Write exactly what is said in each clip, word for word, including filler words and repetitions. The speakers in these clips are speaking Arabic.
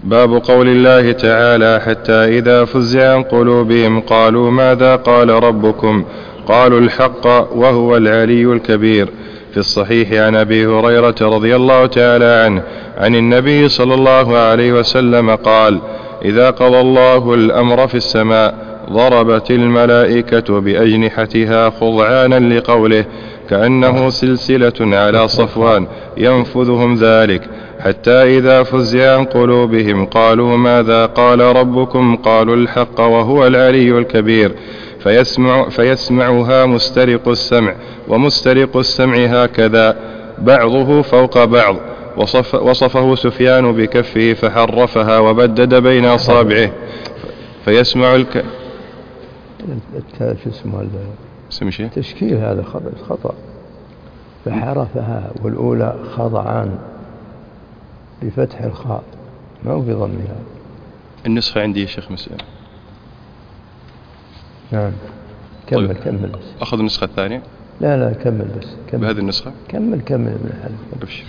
باب قول الله تعالى: حتى إذا فزع عن قلوبهم قالوا ماذا قال ربكم قالوا الحق وهو العلي الكبير. في الصحيح عن أبي هريرة رضي الله تعالى عنه عن النبي صلى الله عليه وسلم قال: إذا قضى الله الأمر في السماء ضربت الملائكة بأجنحتها خضعانا لقوله، كأنه سلسلة على صفوان ينفذهم ذلك، حتى إذا فزع عن قلوبهم قالوا ماذا قال ربكم قالوا الحق وهو العلي الكبير. فيسمع فيسمعها مسترق السمع، ومسترق السمع هكذا بعضه فوق بعض. وصف وصفه سفيان بكفه فحرفها وبدد بين أصابعه. فيسمع الك... اسمه تشكيل هذا خطأ، فحرفها، والأولى خضعان بفتح الخاء ما هو بضمها. النسخة عندي يا شيخ مسلم. نعم كمل. طيب. كمل بس. أخذ النسخة الثانية. لا لا كمل بس كمل. بهذه النسخة كمل كمل ابن الحلف.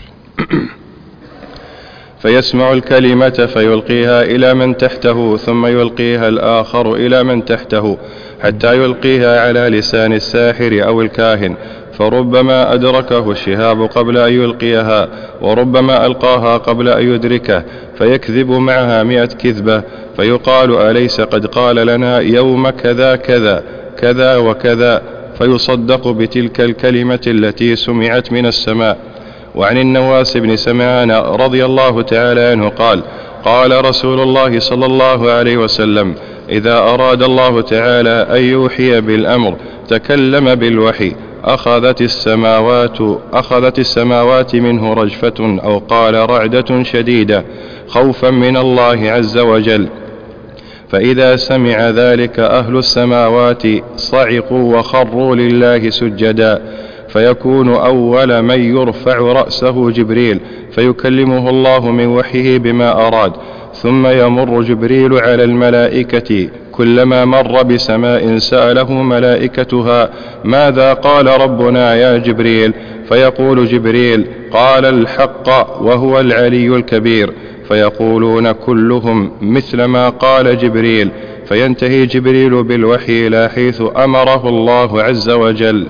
فيسمع الكلمة فيلقيها إلى من تحته، ثم يلقيها الآخر إلى من تحته، حتى يلقيها على لسان الساحر أو الكاهن، فربما أدركه الشهاب قبل أن يلقيها، وربما ألقاها قبل أن يدركه، فيكذب معها مئة كذبة، فيقال: أليس قد قال لنا يوم كذا كذا كذا وكذا، فيصدق بتلك الكلمة التي سمعت من السماء. وعن النواس بن سمعان رضي الله تعالى عنه قال: قال رسول الله صلى الله عليه وسلم: إذا أراد الله تعالى أن يوحي بالأمر تكلم بالوحي، أخذت السماوات, أخذت السماوات منه رجفة، أو قال رعدة شديدة، خوفا من الله عز وجل. فإذا سمع ذلك أهل السماوات صعقوا وخروا لله سجدا، فيكون أول من يرفع رأسه جبريل، فيكلمه الله من وحيه بما أراد، ثم يمر جبريل على الملائكة، كلما مر بسماء سأله ملائكتها: ماذا قال ربنا يا جبريل؟ فيقول جبريل: قال الحق وهو العلي الكبير. فيقولون كلهم مثل ما قال جبريل، فينتهي جبريل بالوحي إلى حيث أمره الله عز وجل.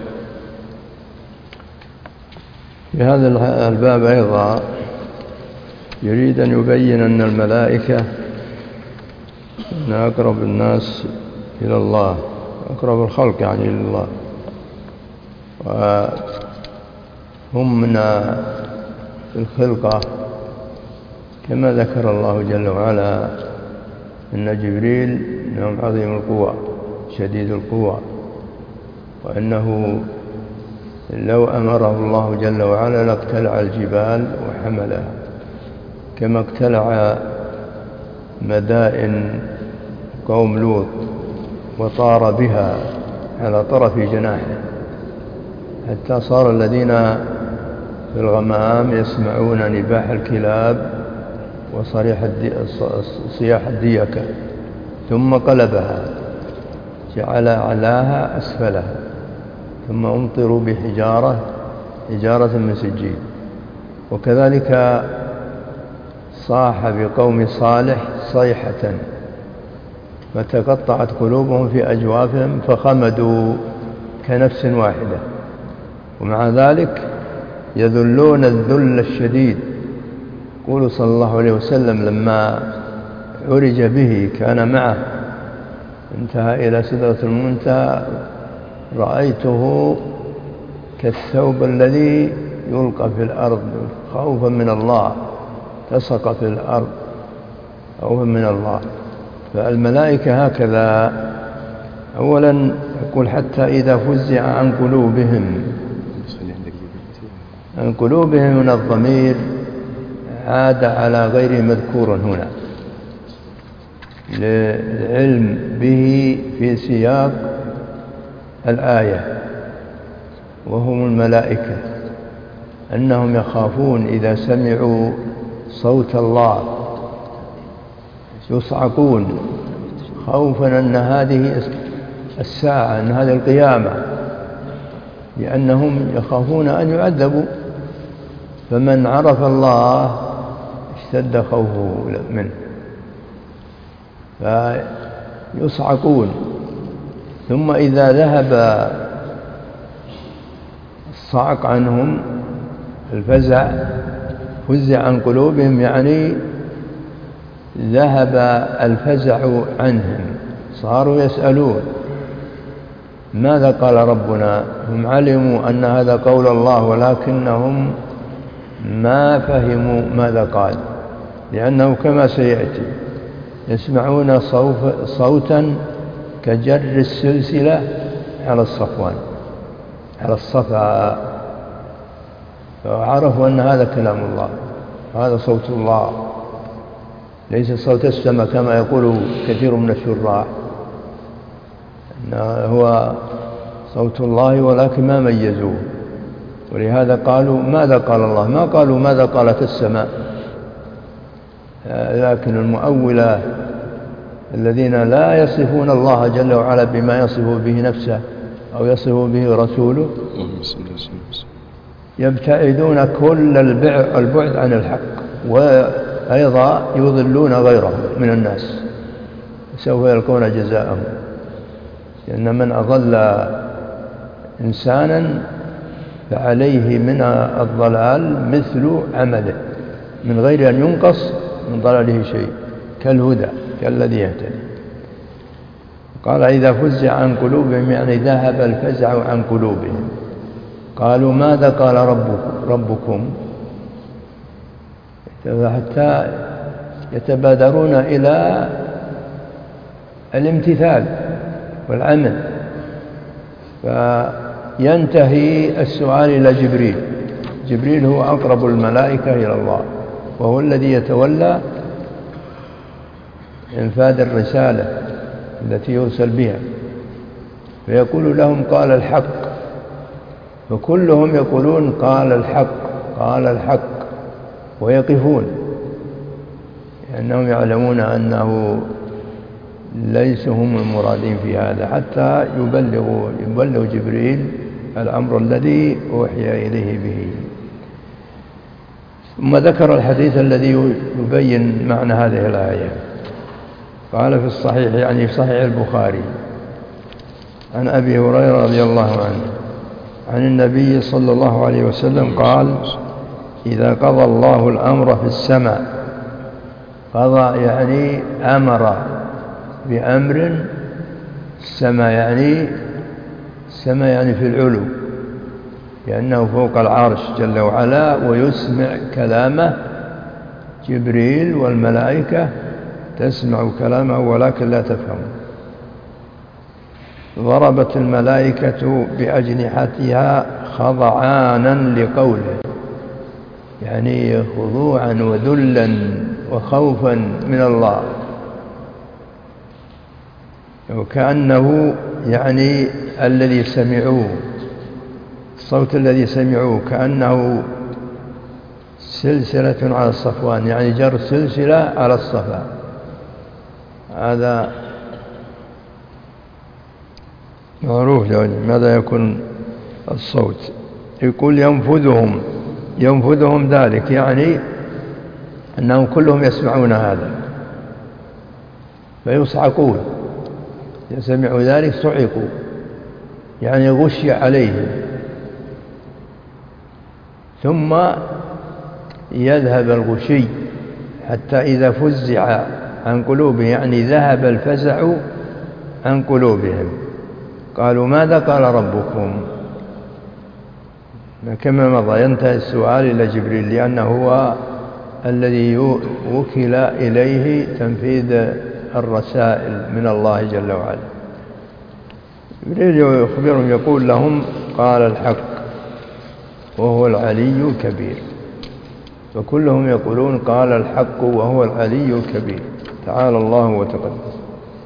في هذا الباب أيضا يريد أن يبين أن الملائكة أن أقرب الناس إلى الله، أقرب الخلق يعني إلى الله، وهم من الخلقة كما ذكر الله جل وعلا أن جبريل إنه عظيم القوى شديد القوى، وأنه لو أمره الله جل وعلا لاقتلع الجبال وحملها، كما اقتلع مدائن قوم لوط وطار بها على طرف جناحه، حتى صار الذين في الغمام يسمعون نباح الكلاب وصريح صياح الديكة، ثم قلبها جعل علاها أسفلها، ثم أمطروا بحجارة حجارة من سجيل. وكذلك صاح بقوم صالح صيحة فتقطعت قلوبهم في أجوافهم فخمدوا كنفس واحدة، ومع ذلك يذلون الذل الشديد. يقول صلى الله عليه وسلم لما عرج به كان معه انتهى إلى سدرة المنتهى، رأيته كالثوب الذي يلقى في الأرض خوفا من الله، تسقط في الأرض خوفا من الله. فالملائكة هكذا. أولا يقول حتى إذا فزع عن قلوبهم، عن قلوبهم من الضمير عاد على غير مذكور هنا للعلم به في سياق الآية، وهم الملائكة، أنهم يخافون إذا سمعوا صوت الله يصعقون خوفا أن هذه الساعة، أن هذه القيامة، لأنهم يخافون أن يعذبوا. فمن عرف الله اشتد خوفه منه، فيصعقون. ثم إذا ذهب الصعق عنهم، الفزع فزع عن قلوبهم، يعني ذهب الفزع عنهم، صاروا يسألون ماذا قال ربنا. هم علموا أن هذا قول الله، ولكنهم ما فهموا ماذا قال، لأنه كما سيأتي يسمعون صوتا كجر السلسلة على الصفوان، على الصفا، فعرفوا أن هذا كلام الله، هذا صوت الله، ليس صوت السماء كما يقول كثير من الشراح، هو صوت الله، ولكن ما ميزوه. ولهذا قالوا ماذا قال الله، ما قالوا ماذا قالت السماء. لكن المؤولة الذين لا يصفون الله جل وعلا بما يصف به نفسه أو يصف به رسوله يبتعدون كل البعد عن الحق، وأيضا يضلون غيرهم من الناس، سوف يلقون جزاءهم. لأن من أضل إنسانا فعليه من الضلال مثل عمله من غير أن ينقص من ضلاله شيء، كالهدى كالذي يهتدي. قال إذا فزع عن قلوبهم، يعني ذهب الفزع عن قلوبهم. قالوا ماذا قال ربكم, ربكم حتى يتبادرون إلى الامتثال والعمل، فينتهي السؤال إلى جبريل. جبريل هو أقرب الملائكة إلى الله، وهو الذي يتولى إنفاذ الرسالة التي يرسل بها، فيقول لهم قال الحق، فكلهم يقولون قال الحق قال الحق، ويقفون لأنهم يعلمون أنه ليس هم المرادين في هذا، حتى يبلغوا يبلغ جبريل الأمر الذي أوحي إليه به. ثم ذكر الحديث الذي يبين معنى هذه الآية. قال في الصحيح، يعني في صحيح البخاري، عن أبي هريرة رضي الله عنه عن النبي صلى الله عليه وسلم قال: إذا قضى الله الأمر في السماء، قضى يعني أمر بأمر، السماء يعني السماء يعني في العلو، لأنه فوق العرش جل وعلا، ويسمع كلامه جبريل والملائكة تسمع كلامه ولكن لا تفهم. ضربت الملائكة بأجنحتها خضعانا لقوله، يعني خضوعا وذلا وخوفا من الله، وكأنه يعني الذي سمعوه، الصوت الذي سمعوه كأنه سلسلة على الصفوان، يعني جر سلسلة على الصفا. هذا معروف. ماذا يكون الصوت؟ يقول ينفذهم ينفذهم ذلك، يعني أنهم كلهم يسمعون هذا فيصعقون. سمعوا ذلك صعقوا، يعني غشي عليهم. ثم يذهب الغشي حتى إذا فزع عن قلوبهم، يعني ذهب الفزع عن قلوبهم. قالوا ماذا قال ربكم؟ كما مضى ينتهي السؤال إلى جبريل، لأنه هو الذي وكل إليه تنفيذ الرسائل من الله جل وعلا. جبريل يخبرهم يقول لهم قال الحق وهو العلي الكبير، فكلهم يقولون قال الحق وهو العلي الكبير، تعالى الله وتقدس.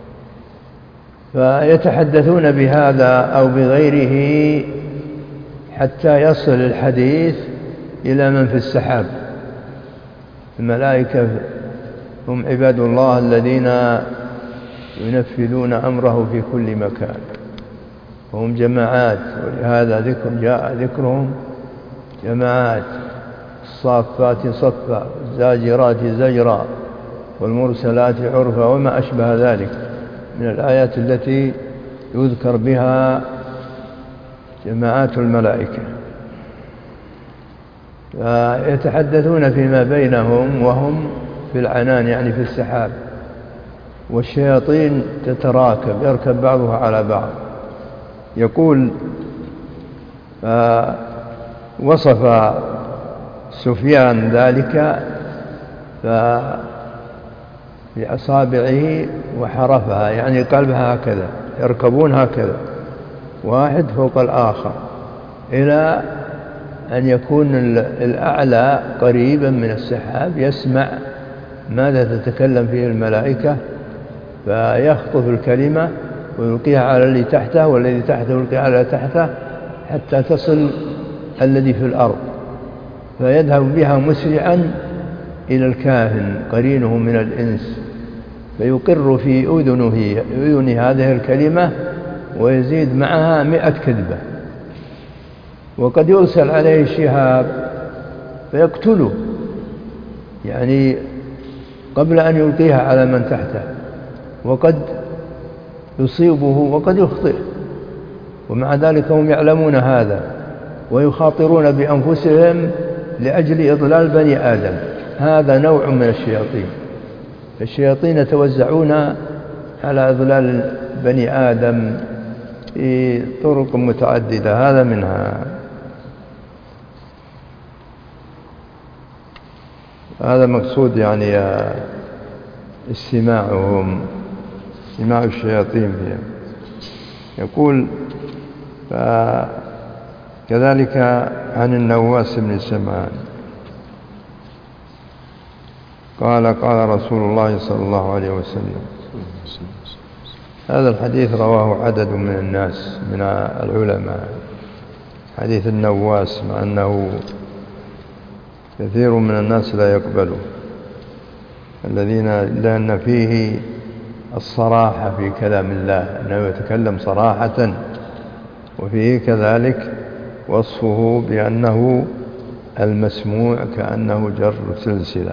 فيتحدثون بهذا أو بغيره حتى يصل الحديث إلى من في السحاب. الملائكة هم عباد الله الذين ينفذون أمره في كل مكان، وهم جماعات، ولهذا ذكر جاء ذكرهم جماعات: الصافات صفا، الزاجرات زجرا، والمرسلات عرفا وما أشبه ذلك من الآيات التي يذكر بها جماعات الملائكة. فيتحدثون فيما بينهم وهم في العنان يعني في السحاب، والشياطين تتراكب يركب بعضها على بعض. يقول وصف سفيان ذلك بأصابعه وحرفها يعني قلبها هكذا، يركبون هكذا واحد فوق الآخر إلى أن يكون الأعلى قريبا من السحاب يسمع ماذا تتكلم فيه الملائكة، فيخطف الكلمة ويلقيها على الذي تحته، والذي تحته يلقيها على تحته حتى تصل الذي في الأرض، فيذهب بها مسرعا إلى الكاهن قرينه من الإنس، فيقر في أذنه أذن هذه الكلمة ويزيد معها مئة كذبة. وقد يرسل عليه الشهاب فيقتله يعني قبل أن يلقيها على من تحته، وقد يصيبه وقد يخطئ، ومع ذلك هم يعلمون هذا ويخاطرون بأنفسهم لأجل إضلال بني آدم. هذا نوع من الشياطين. الشياطين يتوزعون على إضلال بني آدم في طرق متعددة، هذا منها. هذا مقصود يعني استماعهم، استماع الشياطين بهم. يقول كذلك عن النواس بن سمعان قال قال رسول الله صلى الله عليه وسلم. هذا الحديث رواه عدد من الناس من العلماء، حديث النواس، مع أنه كثير من الناس لا يقبله، الذين لأن فيه الصراحة في كلام الله، أنه يتكلم صراحة، وفيه كذلك وصفه بأنه المسموع كأنه جر سلسلة.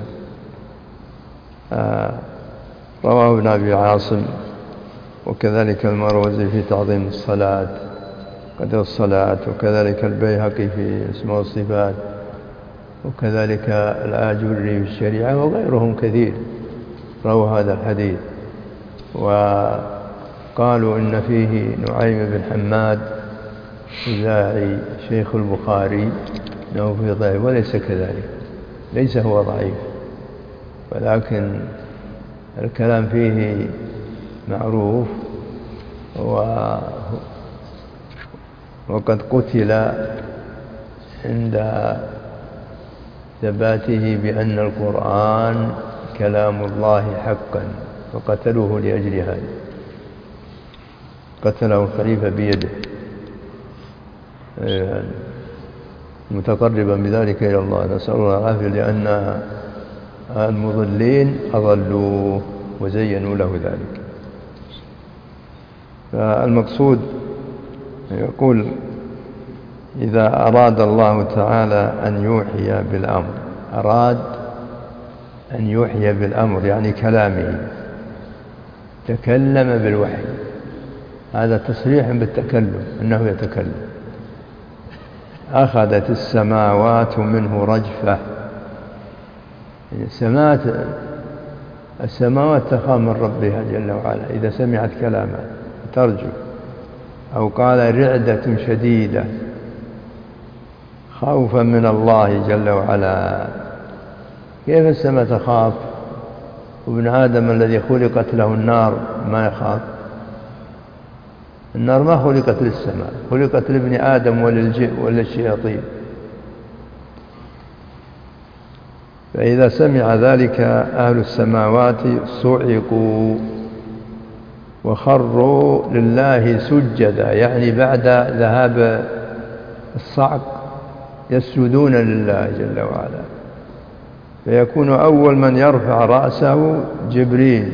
آه رواه ابن أبي عاصم، وكذلك المروزي في تعظيم الصلاة قدر الصلاة، وكذلك البيهقي في اسم والصفات، وكذلك الآجري في الشريعة، وغيرهم كثير رووا هذا الحديث. وقالوا إن فيه نعيم بن حماد خزاعي شيخ البخاري أنه في ضعيف، وليس كذلك، ليس هو ضعيف، ولكن الكلام فيه معروف، وقد قتل عند ثباته بأن القرآن كلام الله حقا، فقتلوه لأجل هذا، قتله الخليفة بيده متقربا بذلك إلى الله، نسأل الله العافية، لأن المضلين أضلوه وزينوا له ذلك. فالمقصود يقول إذا أراد الله تعالى أن يوحي بالأمر، أراد أن يوحي بالأمر يعني كلامه، تكلم بالوحي، هذا تصريح بالتكلم أنه يتكلم. أخذت السماوات منه رجفة، السماوات السماوات تخاف من ربها جل وعلا إذا سمعت كلامه ترجو، أو قال رعدة شديدة خوفا من الله جل وعلا. كيف السماء تخاف وابن آدم الذي خلقت له النار ما يخاف؟ النار ما خلقت للسماء، خلقت لابن آدم وللجن وللشياطين. فإذا سمع ذلك أهل السماوات صعقوا وخروا لله سجدا، يعني بعد ذهاب الصعق يسجدون لله جل وعلا. فيكون أول من يرفع رأسه جبريل،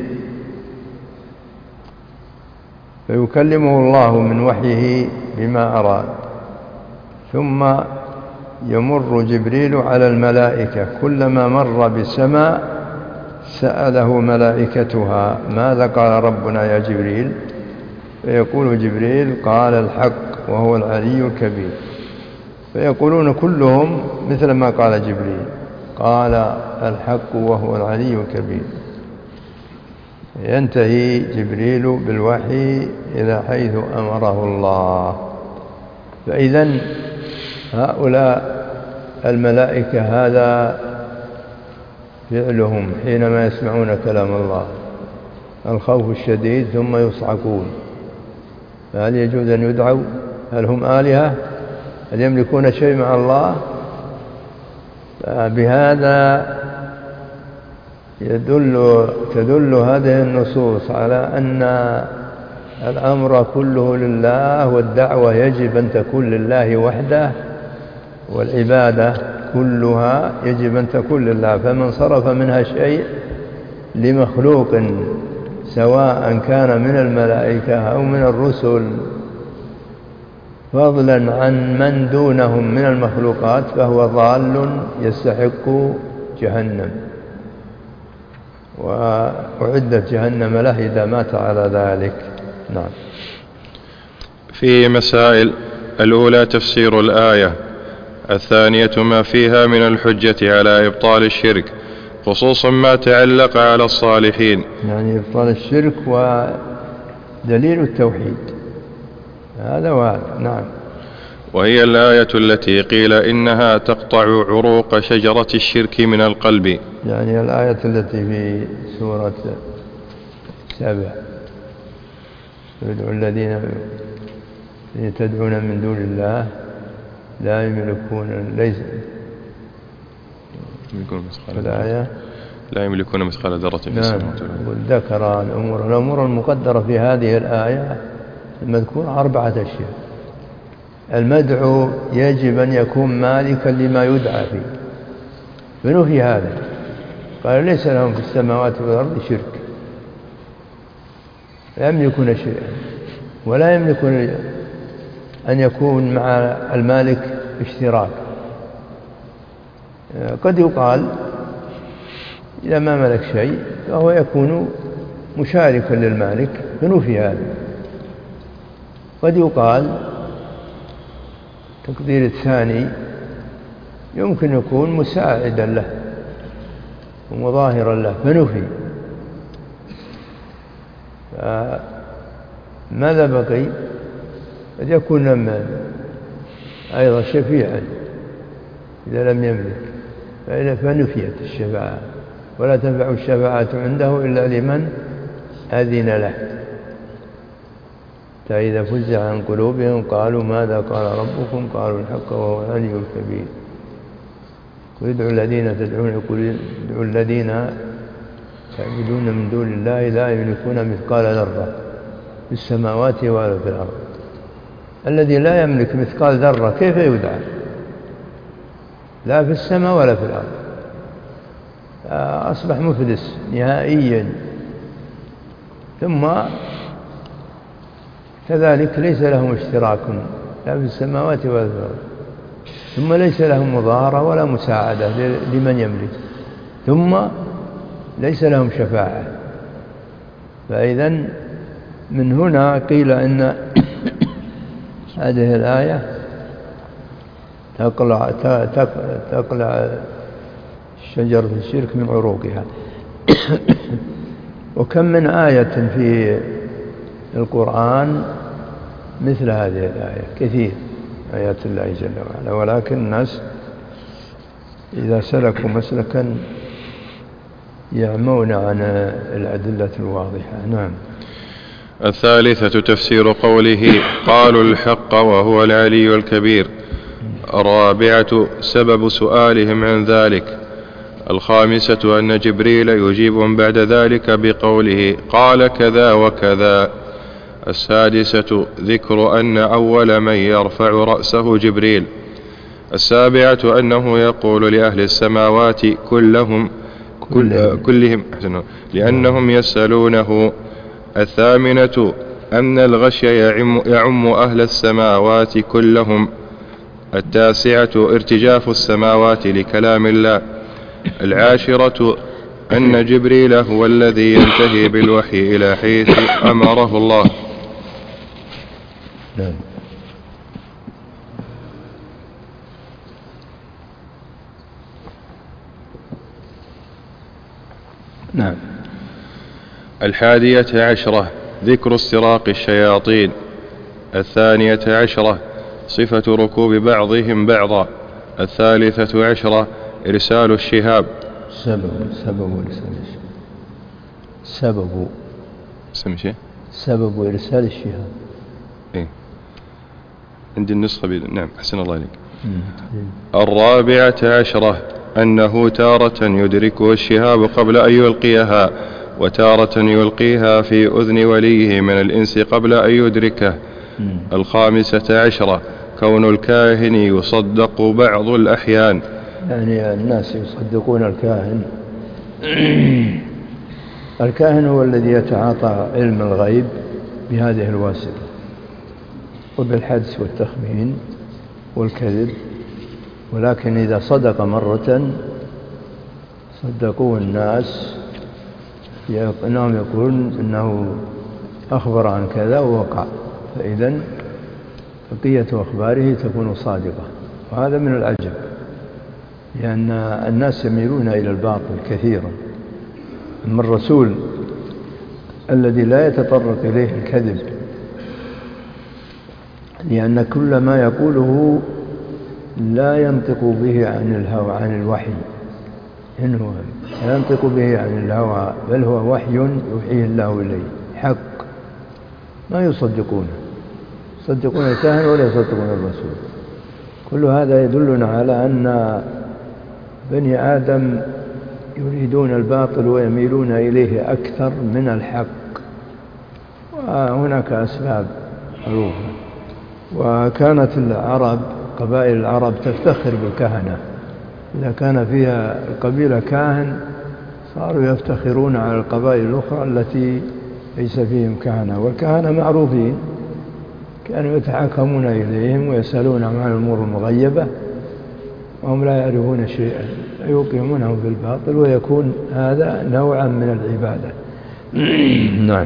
فيكلمه الله من وحيه بما أراد، ثم يمر جبريل على الملائكة، كلما مر بسماء سأله ملائكتها ماذا قال ربنا يا جبريل؟ فيقول جبريل قال الحق وهو العلي الكبير. فيقولون كلهم مثل ما قال جبريل قال الحق وهو العلي الكبير. ينتهي جبريل بالوحي إلى حيث أمره الله. فإذن هؤلاء الملائكة هذا فعلهم حينما يسمعون كلام الله، الخوف الشديد ثم يصعقون. فهل يجوز أن يدعوا؟ هل هم آلهة؟ هل يملكون شيء مع الله؟ بهذا يدل تدل هذه النصوص على أن الأمر كله لله، والدعوة يجب أن تكون لله وحده، والعبادة كلها يجب أن تكون لله. فمن صرف منها شيء لمخلوق سواء كان من الملائكة أو من الرسل فضلا عن من دونهم من المخلوقات فهو ضال يستحق جهنم، وأعدت جهنم له إذا مات على ذلك. نعم. في مسائل: الأولى تفسير الآية، الثانية ما فيها من الحجة على إبطال الشرك، خصوصا ما تعلق على الصالحين، يعني إبطال الشرك ودليل التوحيد، هذا وهذا. نعم. وهي الآية التي قيل إنها تقطع عروق شجرة الشرك من القلب، يعني الآية التي في سورة سبع: يدعو الذين تدعون من دون الله لا يملكون ليس الآية لا يملكون مثقال ذرة في السماوات. ذكر الأمور الأمور المقدرة في هذه الآية المذكورة أربعة أشياء. المدعو يجب أن يكون مالكا لما يدعى فيه، فنفي هذا، قال ليس لهم في السماوات والأرض شرك، لا يملكون شيئا، ولا يملكون أن يكون مع المالك اشتراك. قد يقال إذا ما ملك شيء فهو يكون مشاركا للمالك، فنفي هذا. قد يقال تقدير الثاني يمكن يكون مساعدا له ومظاهرا له، فنفي. ماذا بقي؟ قد يكون أيضا شفيعا إذا لم يملك، فنفيت الشفاعة، ولا تنفع الشفاعة عنده إلا لمن أذن له. فإذا فزع عن قلوبهم قالوا ماذا قال ربكم؟ قالوا الحق وهو العلي الكبير. قل ادعوا الذين تدعون قل ادعوا الذين تعبدون من دون الله لا يملكون مثقال ذرة في السماوات ولا في الأرض. الذي لا يملك مثقال ذرة كيف يدعى؟ لا في السماء ولا في الأرض، أصبح مفلس نهائيا. ثم كذلك ليس لهم اشتراك لا في السماوات ولا في الأرض، ثم ليس لهم مظاهرة ولا مساعدة لمن يملك، ثم ليس لهم شفاعة. فإذن من هنا قيل إن هذه الآية تقلع, تقلع شجرة الشرك من عروقها. وكم من آية في القرآن مثل هذه الآية، كثير آيات الله جل وعلا، ولكن الناس إذا سلكوا مسلكا يعمون عن الأدلة الواضحة. نعم. الثالثة تفسير قوله قالوا الحق وهو العلي الكبير. الرابعة سبب سؤالهم عن ذلك. الخامسة أن جبريل يجيبهم بعد ذلك بقوله قال كذا وكذا. السادسة ذكر أن أول من يرفع رأسه جبريل. السابعة أنه يقول لأهل السماوات كلهم كل كلهم لأنهم يسألونه. الثامنة أن الغشي يعم, يعم أهل السماوات كلهم. التاسعة ارتجاف السماوات لكلام الله. العاشرة أن جبريل هو الذي ينتهي بالوحي إلى حيث أمره الله. نعم. نعم. الحادية عشرة ذكر استراق الشياطين. الثانية عشرة صفة ركوب بعضهم بعضا. الثالثة عشرة إرسال الشهاب. سبب سبب إرسال الشهاب. سبب سمشي سبب إرسال الشهاب. إيه؟ عندي النسخة بيد. نعم أحسن الله عليك. الرابعة عشرة أنه تارة يدركه الشهاب قبل أن يلقيها، وتارة يلقيها في أذن وليه من الإنس قبل أن يدركه. الخامسة عشرة كون الكاهن يصدق بعض الأحيان، يعني الناس يصدقون الكاهن. الكاهن هو الذي يتعاطى علم الغيب بهذه الواسطة، وبالحدس والتخمين والكذب، ولكن إذا صدق مرة صدقوه الناس، إنهم يقولون إنه أخبر عن كذا ووقع، فإذا بقية أخباره تكون صادقة. وهذا من العجب، لأن الناس يميلون إلى الباطل كثيرا. أما الرسول الذي لا يتطرق إليه الكذب، لأن كل ما يقوله لا ينطق به عن الهوى عن الوحي، إنه لا ينطق به عن الهوى، بل هو وحي يوحيه الله إليه حق، ما يصدقونه، يصدقون الكاهن ولا يصدقون الرسول. كل هذا يدلنا على أن بني آدم يريدون الباطل ويميلون إليه أكثر من الحق، وهناك أسباب معروفة. وكانت العرب قبائل العرب تفتخر بالكهنة، إذا كان فيها القبيلة كاهن صاروا يفتخرون على القبائل الأخرى التي ليس فيهم كهنة. والكهنة معروفين، كانوا يتحاكمون إليهم ويسألون عن الأمور المغيبة وهم لا يعرفون شيئا، يوقعونهم في الباطل، ويكون هذا نوعا من العبادة. نعم.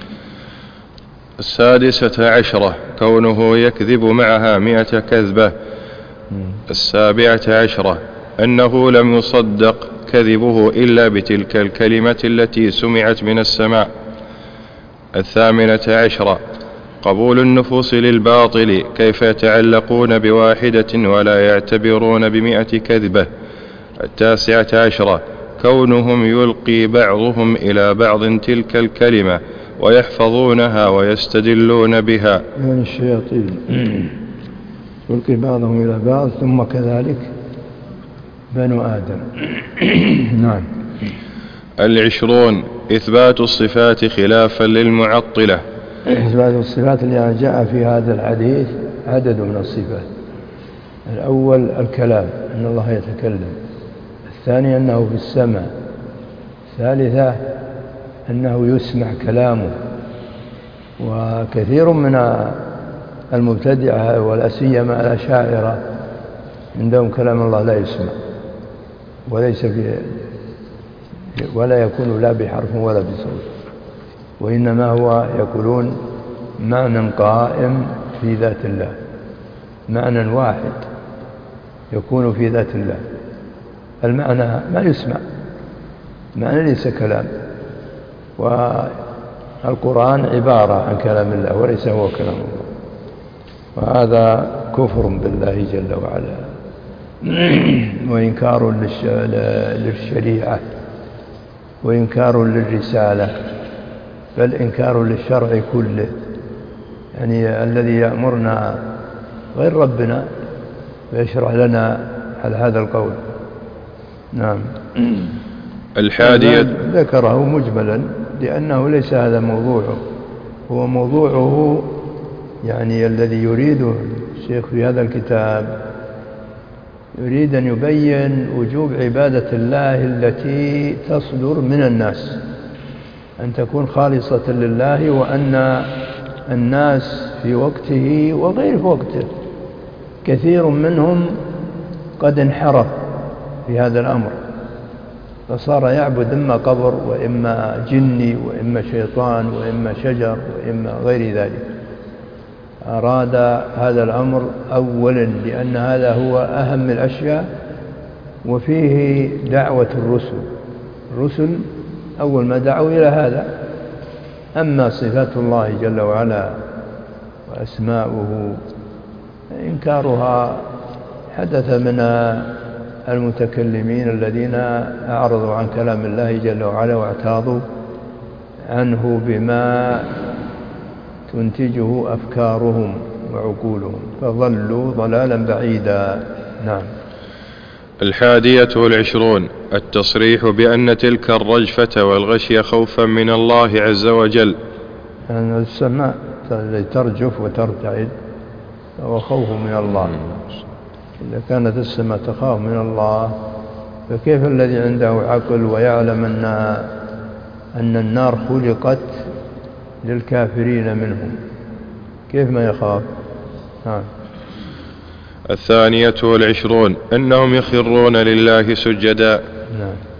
السادسة عشرة كونه يكذب معها مئة كذبة. السابعة عشرة أنه لم يصدق كذبه إلا بتلك الكلمة التي سمعت من السماء. الثامنة عشرة قبول النفوس للباطل، كيف يتعلقون بواحدة ولا يعتبرون بمئة كذبة. التاسعة عشرة كونهم يلقي بعضهم إلى بعض تلك الكلمة ويحفظونها ويستدلون بها، يعني الشياطين يلقي بعضهم إلى بعض، ثم كذلك بنو آدم. نعم. العشرون إثبات الصفات خلافا للمعطلة. إثبات الصفات اللي جاء في هذا الحديث عدد من الصفات. الأول الكلام، أن الله يتكلم. الثاني أنه في السماء. الثالثة أنه يسمع كلامه. وكثير من المبتدعة ولا سيما الأشاعرة عندهم كلام الله لا يسمع، وليس فيه، ولا يكون لا بحرف ولا بصوت، وإنما هو يقولون معنى قائم في ذات الله، معنى واحد يكون في ذات الله. المعنى ما يسمع، معنى ليس كلام. والقرآن عبارة عن كلام الله وليس هو كلام الله، وهذا كفر بالله جل وعلا وإنكار للشريعة وإنكار للرسالة، بل إنكار للشرع كله. يعني الذي يأمرنا غير ربنا ويشرع لنا على هذا القول. نعم. الحادية ذكره مجملا لأنه ليس هذا موضوعه، هو موضوعه يعني الذي يريده الشيخ في هذا الكتاب، يريد أن يبين وجوب عبادة الله التي تصدر من الناس، أن تكون خالصة لله، وأن الناس في وقته وغير في وقته كثير منهم قد انحرف في هذا الأمر، فصار يعبد إما قبر وإما جني وإما شيطان وإما شجر وإما غير ذلك. أراد هذا الأمر أولا لأن هذا هو أهم الأشياء، وفيه دعوة الرسل. الرسل أول ما دعوا إلى هذا. أما صفات الله جل وعلا وأسماؤه إنكارها حدث من المتكلمين الذين أعرضوا عن كلام الله جل وعلا واعتاضوا عنه بما تنتجه أفكارهم وعقولهم فضلوا ضلالا بعيدا. نعم. الحادية والعشرون التصريح بأن تلك الرجفة والغشي خوفا من الله عز وجل. أن السماء ترجف وترتعد وهو خوف من الله. إذا كانت السماء تخاف من الله فكيف الذي عنده عقل ويعلم أن أن النار خلقت للكافرين منهم كيف ما يخاف؟ نعم. الثانية والعشرون أنهم يخرون لله سجدا. نعم.